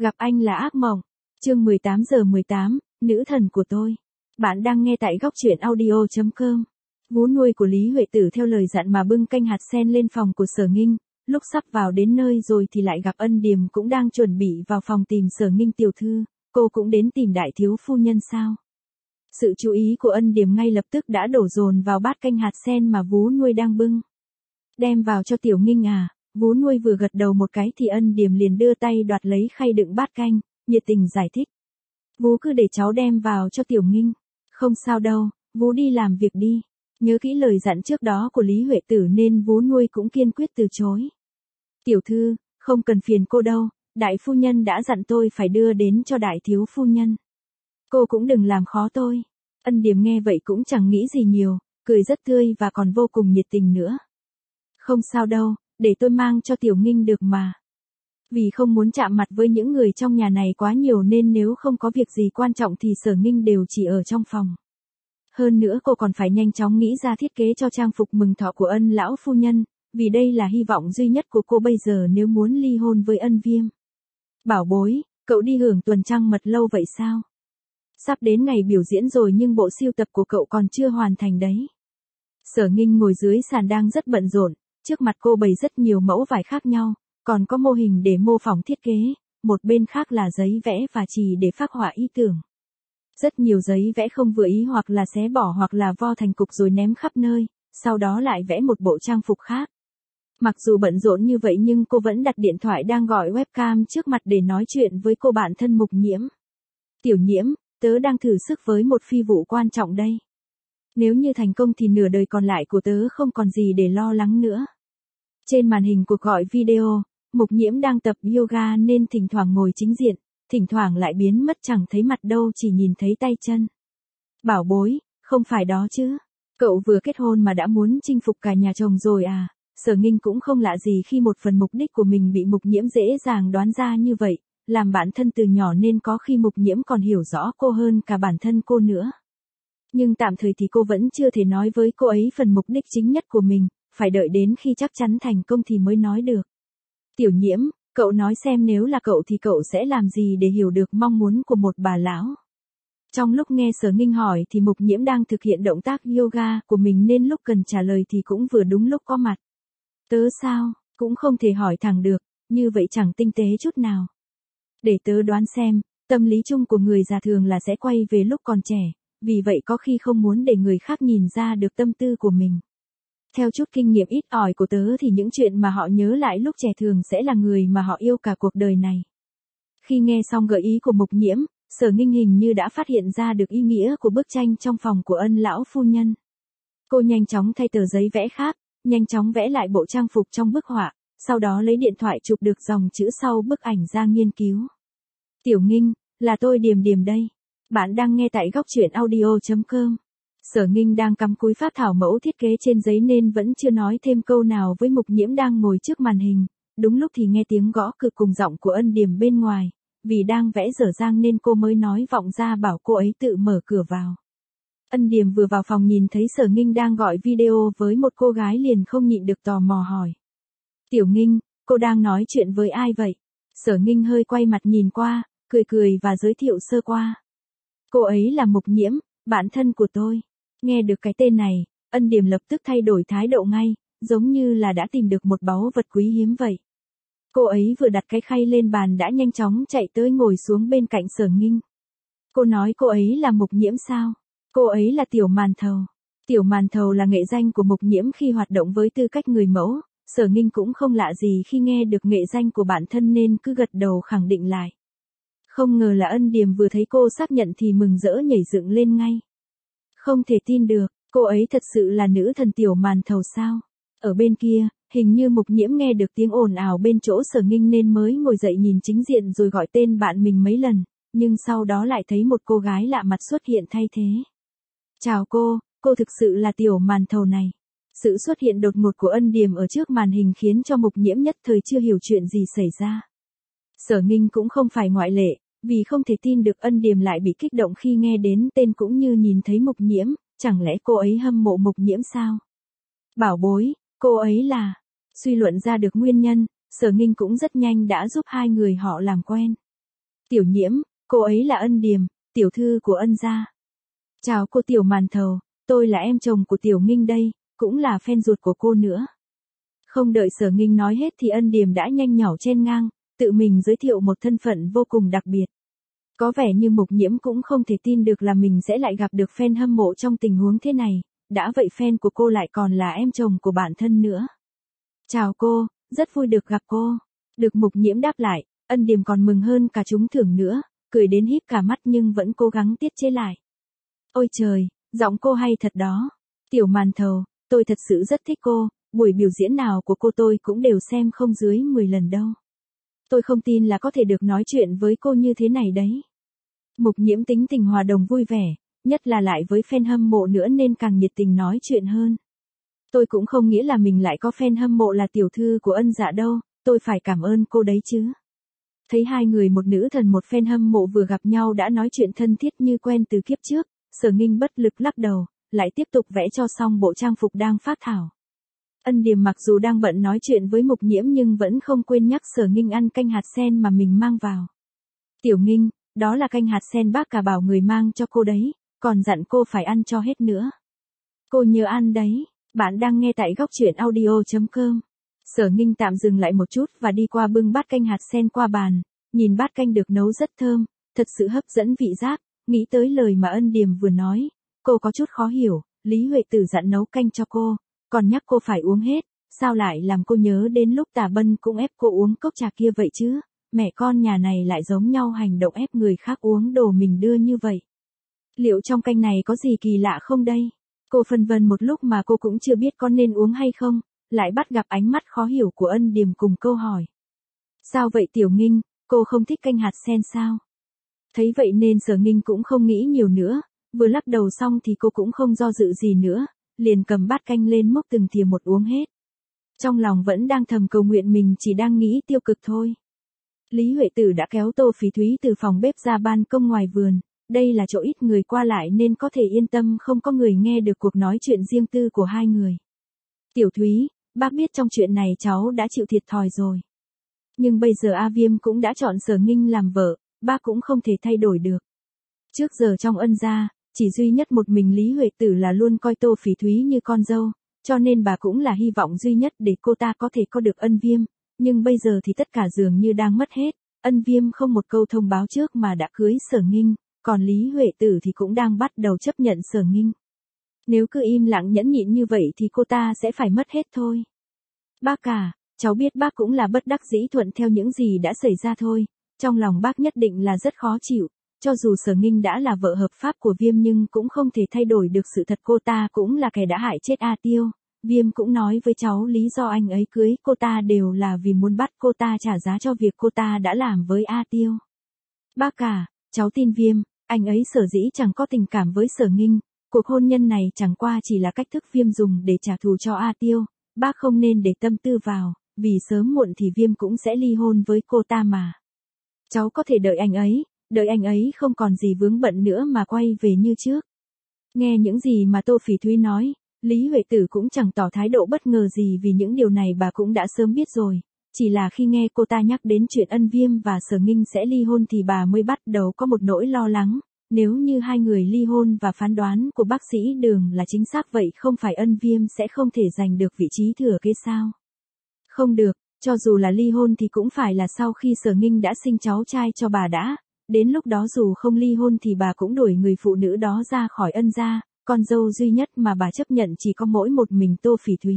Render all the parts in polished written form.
Gặp anh là ác mộng. Chương 18:18, nữ thần của tôi. Bạn đang nghe tại góc truyện audio.com. Vú nuôi của Lý Huệ Tử theo lời dặn mà bưng canh hạt sen lên phòng của Sở Nghinh, lúc sắp vào đến nơi rồi thì lại gặp Ân Điềm cũng đang chuẩn bị vào phòng tìm Sở Nghinh tiểu thư, cô cũng đến tìm đại thiếu phu nhân sao? Sự chú ý của Ân Điềm ngay lập tức đã đổ dồn vào bát canh hạt sen mà vú nuôi đang bưng. Đem vào cho Tiểu Nghinh à? Vú nuôi vừa gật đầu một cái thì Ân Điềm liền đưa tay đoạt lấy khay đựng bát canh, nhiệt tình giải thích. Vú cứ để cháu đem vào cho Tiểu Nghinh. Không sao đâu, vú đi làm việc đi. Nhớ kỹ lời dặn trước đó của Lý Huệ Tử nên vú nuôi cũng kiên quyết từ chối. Tiểu thư, không cần phiền cô đâu, đại phu nhân đã dặn tôi phải đưa đến cho đại thiếu phu nhân. Cô cũng đừng làm khó tôi. Ân Điềm nghe vậy cũng chẳng nghĩ gì nhiều, cười rất tươi và còn vô cùng nhiệt tình nữa. Không sao đâu, để tôi mang cho Tiểu Nghinh được mà. Vì không muốn chạm mặt với những người trong nhà này quá nhiều nên nếu không có việc gì quan trọng thì Sở Nghinh đều chỉ ở trong phòng. Hơn nữa cô còn phải nhanh chóng nghĩ ra thiết kế cho trang phục mừng thọ của Ân lão phu nhân, vì đây là hy vọng duy nhất của cô bây giờ nếu muốn ly hôn với Ân Viêm. Bảo bối, cậu đi hưởng tuần trăng mật lâu vậy sao? Sắp đến ngày biểu diễn rồi nhưng bộ sưu tập của cậu còn chưa hoàn thành đấy. Sở Nghinh ngồi dưới sàn đang rất bận rộn, trước mặt cô bày rất nhiều mẫu vải khác nhau, còn có mô hình để mô phỏng thiết kế, một bên khác là giấy vẽ và chì để phác họa ý tưởng. Rất nhiều giấy vẽ không vừa ý hoặc là xé bỏ hoặc là vo thành cục rồi ném khắp nơi, sau đó lại vẽ một bộ trang phục khác. Mặc dù bận rộn như vậy nhưng cô vẫn đặt điện thoại đang gọi webcam trước mặt để nói chuyện với cô bạn thân Mục Nhiễm. Tiểu Nhiễm, tớ đang thử sức với một phi vụ quan trọng đây. Nếu như thành công thì nửa đời còn lại của tớ không còn gì để lo lắng nữa. Trên màn hình cuộc gọi video, Mục Nhiễm đang tập yoga nên thỉnh thoảng ngồi chính diện, thỉnh thoảng lại biến mất chẳng thấy mặt đâu chỉ nhìn thấy tay chân. Bảo bối, không phải đó chứ. Cậu vừa kết hôn mà đã muốn chinh phục cả nhà chồng rồi à? Sở Nghinh cũng không lạ gì khi một phần mục đích của mình bị Mục Nhiễm dễ dàng đoán ra như vậy, làm bạn thân từ nhỏ nên có khi Mục Nhiễm còn hiểu rõ cô hơn cả bản thân cô nữa. Nhưng tạm thời thì cô vẫn chưa thể nói với cô ấy phần mục đích chính nhất của mình, phải đợi đến khi chắc chắn thành công thì mới nói được. Tiểu Nhiễm, cậu nói xem nếu là cậu thì cậu sẽ làm gì để hiểu được mong muốn của một bà lão. Trong lúc nghe Sở Nghinh hỏi thì Mục Nhiễm đang thực hiện động tác yoga của mình nên lúc cần trả lời thì cũng vừa đúng lúc có mặt. Tớ sao, cũng không thể hỏi thẳng được, như vậy chẳng tinh tế chút nào. Để tớ đoán xem, tâm lý chung của người già thường là sẽ quay về lúc còn trẻ, vì vậy có khi không muốn để người khác nhìn ra được tâm tư của mình. Theo chút kinh nghiệm ít ỏi của tớ thì những chuyện mà họ nhớ lại lúc trẻ thường sẽ là người mà họ yêu cả cuộc đời này. Khi nghe xong gợi ý của Mục Nhiễm, Sở Nghinh hình như đã phát hiện ra được ý nghĩa của bức tranh trong phòng của Ân lão phu nhân. Cô nhanh chóng thay tờ giấy vẽ khác, nhanh chóng vẽ lại bộ trang phục trong bức họa, sau đó lấy điện thoại chụp được dòng chữ sau bức ảnh ra nghiên cứu. Tiểu Nghinh, là tôi Điềm Điềm đây. Bạn đang nghe tại góc truyện audio.com. Sở Nghinh đang cắm cúi phác thảo mẫu thiết kế trên giấy nên vẫn chưa nói thêm câu nào với Mục Nhiễm đang ngồi trước màn hình. Đúng lúc thì nghe tiếng gõ cửa cùng giọng của Ân Điềm bên ngoài. Vì đang vẽ dở dang nên cô mới nói vọng ra bảo cô ấy tự mở cửa vào. Ân Điềm vừa vào phòng nhìn thấy Sở Nghinh đang gọi video với một cô gái liền không nhịn được tò mò hỏi. Tiểu Nghinh, cô đang nói chuyện với ai vậy? Sở Nghinh hơi quay mặt nhìn qua, cười cười và giới thiệu sơ qua. Cô ấy là Mục Nhiễm, bạn thân của tôi. Nghe được cái tên này, Ân Điềm lập tức thay đổi thái độ ngay, giống như là đã tìm được một báu vật quý hiếm vậy. Cô ấy vừa đặt cái khay lên bàn đã nhanh chóng chạy tới ngồi xuống bên cạnh Sở Nghinh. Cô nói cô ấy là Mục Nhiễm sao? Cô ấy là Tiểu Màn Thầu. Tiểu Màn Thầu là nghệ danh của Mục Nhiễm khi hoạt động với tư cách người mẫu, Sở Nghinh cũng không lạ gì khi nghe được nghệ danh của bản thân nên cứ gật đầu khẳng định lại. Không ngờ là Ân Điềm vừa thấy cô xác nhận thì mừng rỡ nhảy dựng lên ngay. Không thể tin được, cô ấy thật sự là nữ thần Tiểu Màn Thầu sao? Ở bên kia, hình như Mục Nhiễm nghe được tiếng ồn ào bên chỗ Sở Nghinh nên mới ngồi dậy nhìn chính diện rồi gọi tên bạn mình mấy lần, nhưng sau đó lại thấy một cô gái lạ mặt xuất hiện thay thế. Chào cô thực sự là Tiểu Màn Thầu này. Sự xuất hiện đột ngột của Ân Điềm ở trước màn hình khiến cho Mục Nhiễm nhất thời chưa hiểu chuyện gì xảy ra. Sở Nghinh cũng không phải ngoại lệ, vì không thể tin được Ân Điềm lại bị kích động khi nghe đến tên cũng như nhìn thấy Mục Nhiễm, chẳng lẽ cô ấy hâm mộ Mục Nhiễm sao? Bảo bối, cô ấy là... Suy luận ra được nguyên nhân, Sở Nghinh cũng rất nhanh đã giúp hai người họ làm quen. Tiểu Nhiễm, cô ấy là Ân Điềm, tiểu thư của Ân gia. Chào cô Tiểu Màn Thầu, tôi là em chồng của Tiểu Nghinh đây, cũng là fan ruột của cô nữa. Không đợi Sở Nghinh nói hết thì Ân Điềm đã nhanh nhỏ chen ngang, tự mình giới thiệu một thân phận vô cùng đặc biệt. Có vẻ như Mục Nhiễm cũng không thể tin được là mình sẽ lại gặp được fan hâm mộ trong tình huống thế này, đã vậy fan của cô lại còn là em chồng của bản thân nữa. Chào cô, rất vui được gặp cô. Được Mục Nhiễm đáp lại, Ân Điềm còn mừng hơn cả trúng thưởng nữa, cười đến híp cả mắt nhưng vẫn cố gắng tiết chế lại. Ôi trời, giọng cô hay thật đó. Tiểu Màn Thầu, tôi thật sự rất thích cô, buổi biểu diễn nào của cô tôi cũng đều xem không dưới 10 lần đâu. Tôi không tin là có thể được nói chuyện với cô như thế này đấy. Mục Nhiễm tính tình hòa đồng vui vẻ, nhất là lại với fan hâm mộ nữa nên càng nhiệt tình nói chuyện hơn. Tôi cũng không nghĩ là mình lại có fan hâm mộ là tiểu thư của Ân dạ đâu, tôi phải cảm ơn cô đấy chứ. Thấy hai người một nữ thần một fan hâm mộ vừa gặp nhau đã nói chuyện thân thiết như quen từ kiếp trước, Sở Nghinh bất lực lắc đầu, lại tiếp tục vẽ cho xong bộ trang phục đang phác thảo. Ân Điềm mặc dù đang bận nói chuyện với Mục Nhiễm nhưng vẫn không quên nhắc Sở Nghinh ăn canh hạt sen mà mình mang vào. Tiểu Nghinh, đó là canh hạt sen bác cả bảo người mang cho cô đấy, còn dặn cô phải ăn cho hết nữa. Cô nhớ ăn đấy. Bạn đang nghe tại góc truyện audio.com. Sở Nghinh tạm dừng lại một chút và đi qua bưng bát canh hạt sen qua bàn, nhìn bát canh được nấu rất thơm, thật sự hấp dẫn vị giác, nghĩ tới lời mà Ân Điềm vừa nói, cô có chút khó hiểu, Lý Huệ Tử dặn nấu canh cho cô, còn nhắc cô phải uống hết, sao lại làm cô nhớ đến lúc Tả Bân cũng ép cô uống cốc trà kia vậy chứ, mẹ con nhà này lại giống nhau hành động ép người khác uống đồ mình đưa như vậy. Liệu trong canh này có gì kỳ lạ không đây? Cô phân vân một lúc mà cô cũng chưa biết có nên uống hay không, lại bắt gặp ánh mắt khó hiểu của Ân Điềm cùng câu hỏi. Sao vậy Tiểu Nghinh, cô không thích canh hạt sen sao? Thấy vậy nên Sở Nghinh cũng không nghĩ nhiều nữa, vừa lắc đầu xong thì cô cũng không do dự gì nữa, liền cầm bát canh lên múc từng thìa một uống hết. Trong lòng vẫn đang thầm cầu nguyện mình chỉ đang nghĩ tiêu cực thôi. Lý Huệ Tử đã kéo Tô Phỉ Thúy từ phòng bếp ra ban công ngoài vườn. Đây là chỗ ít người qua lại nên có thể yên tâm không có người nghe được cuộc nói chuyện riêng tư của hai người. Tiểu Thúy, bác biết trong chuyện này cháu đã chịu thiệt thòi rồi. Nhưng bây giờ A Viêm cũng đã chọn Sở Nghinh làm vợ, bác cũng không thể thay đổi được. Trước giờ trong Ân gia, chỉ duy nhất một mình Lý Huệ Tử là luôn coi Tô Phỉ Thúy như con dâu, cho nên bà cũng là hy vọng duy nhất để cô ta có thể có được Ân Viêm, nhưng bây giờ thì tất cả dường như đang mất hết, Ân Viêm không một câu thông báo trước mà đã cưới Sở Nghinh. Còn Lý Huệ Tử thì cũng đang bắt đầu chấp nhận Sở Nghinh. Nếu cứ im lặng nhẫn nhịn như vậy thì cô ta sẽ phải mất hết thôi. Bác cả, cháu biết bác cũng là bất đắc dĩ thuận theo những gì đã xảy ra thôi. Trong lòng bác nhất định là rất khó chịu. Cho dù Sở Nghinh đã là vợ hợp pháp của Viêm nhưng cũng không thể thay đổi được sự thật cô ta cũng là kẻ đã hại chết A Tiêu. Viêm cũng nói với cháu lý do anh ấy cưới cô ta đều là vì muốn bắt cô ta trả giá cho việc cô ta đã làm với A Tiêu. Bác cả, cháu tin Viêm. Anh ấy sở dĩ chẳng có tình cảm với Sở Nghinh, cuộc hôn nhân này chẳng qua chỉ là cách thức Viêm dùng để trả thù cho A Tiêu, bác không nên để tâm tư vào, vì sớm muộn thì Viêm cũng sẽ ly hôn với cô ta mà. Cháu có thể đợi anh ấy không còn gì vướng bận nữa mà quay về như trước. Nghe những gì mà Tô Phỉ Thúy nói, Lý Huệ Tử cũng chẳng tỏ thái độ bất ngờ gì vì những điều này bà cũng đã sớm biết rồi. Chỉ là khi nghe cô ta nhắc đến chuyện Ân Viêm và Sở Nghinh sẽ ly hôn thì bà mới bắt đầu có một nỗi lo lắng, nếu như hai người ly hôn và phán đoán của bác sĩ Đường là chính xác vậy không phải Ân Viêm sẽ không thể giành được vị trí thừa kế sao? Không được, cho dù là ly hôn thì cũng phải là sau khi Sở Nghinh đã sinh cháu trai cho bà đã, đến lúc đó dù không ly hôn thì bà cũng đuổi người phụ nữ đó ra khỏi Ân gia, con dâu duy nhất mà bà chấp nhận chỉ có mỗi một mình Tô Phỉ Thúy.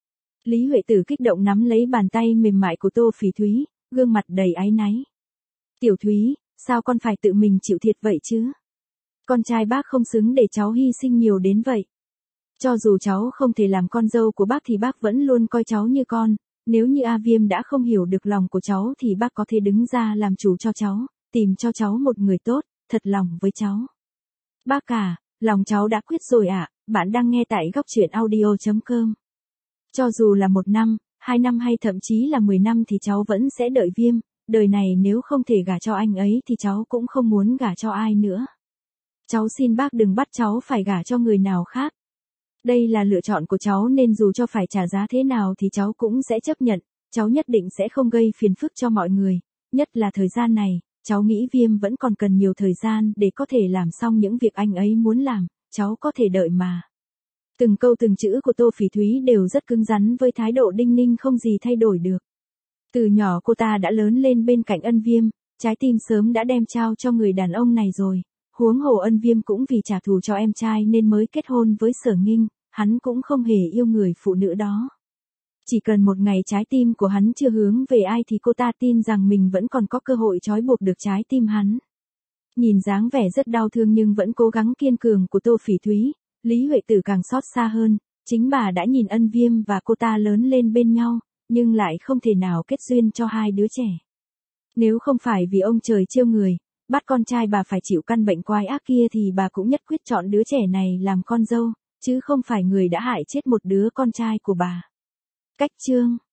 Lý Huệ Tử kích động nắm lấy bàn tay mềm mại của Tô Phỉ Thúy, gương mặt đầy áy náy. Tiểu Thúy, sao con phải tự mình chịu thiệt vậy chứ? Con trai bác không xứng để cháu hy sinh nhiều đến vậy. Cho dù cháu không thể làm con dâu của bác thì bác vẫn luôn coi cháu như con, nếu như A Viêm đã không hiểu được lòng của cháu thì bác có thể đứng ra làm chủ cho cháu, tìm cho cháu một người tốt, thật lòng với cháu. Bác cả, lòng cháu đã quyết rồi ạ, bạn đang nghe tại góc truyện audio.com. Cho dù là 1 năm, 2 năm hay thậm chí là 10 năm thì cháu vẫn sẽ đợi Viêm, đời này nếu không thể gả cho anh ấy thì cháu cũng không muốn gả cho ai nữa. Cháu xin bác đừng bắt cháu phải gả cho người nào khác. Đây là lựa chọn của cháu nên dù cho phải trả giá thế nào thì cháu cũng sẽ chấp nhận, cháu nhất định sẽ không gây phiền phức cho mọi người, nhất là thời gian này, cháu nghĩ Viêm vẫn còn cần nhiều thời gian để có thể làm xong những việc anh ấy muốn làm, cháu có thể đợi mà. Từng câu từng chữ của Tô Phỉ Thúy đều rất cứng rắn với thái độ đinh ninh không gì thay đổi được. Từ nhỏ cô ta đã lớn lên bên cạnh Ân Viêm, trái tim sớm đã đem trao cho người đàn ông này rồi. Huống hồ Ân Viêm cũng vì trả thù cho em trai nên mới kết hôn với Sở Nghinh, hắn cũng không hề yêu người phụ nữ đó. Chỉ cần một ngày trái tim của hắn chưa hướng về ai thì cô ta tin rằng mình vẫn còn có cơ hội trói buộc được trái tim hắn. Nhìn dáng vẻ rất đau thương nhưng vẫn cố gắng kiên cường của Tô Phỉ Thúy, Lý Huệ Tử càng xót xa hơn, chính bà đã nhìn Ân Viêm và cô ta lớn lên bên nhau, nhưng lại không thể nào kết duyên cho hai đứa trẻ. Nếu không phải vì ông trời trêu người, bắt con trai bà phải chịu căn bệnh quái ác kia thì bà cũng nhất quyết chọn đứa trẻ này làm con dâu, chứ không phải người đã hại chết một đứa con trai của bà. Cách chương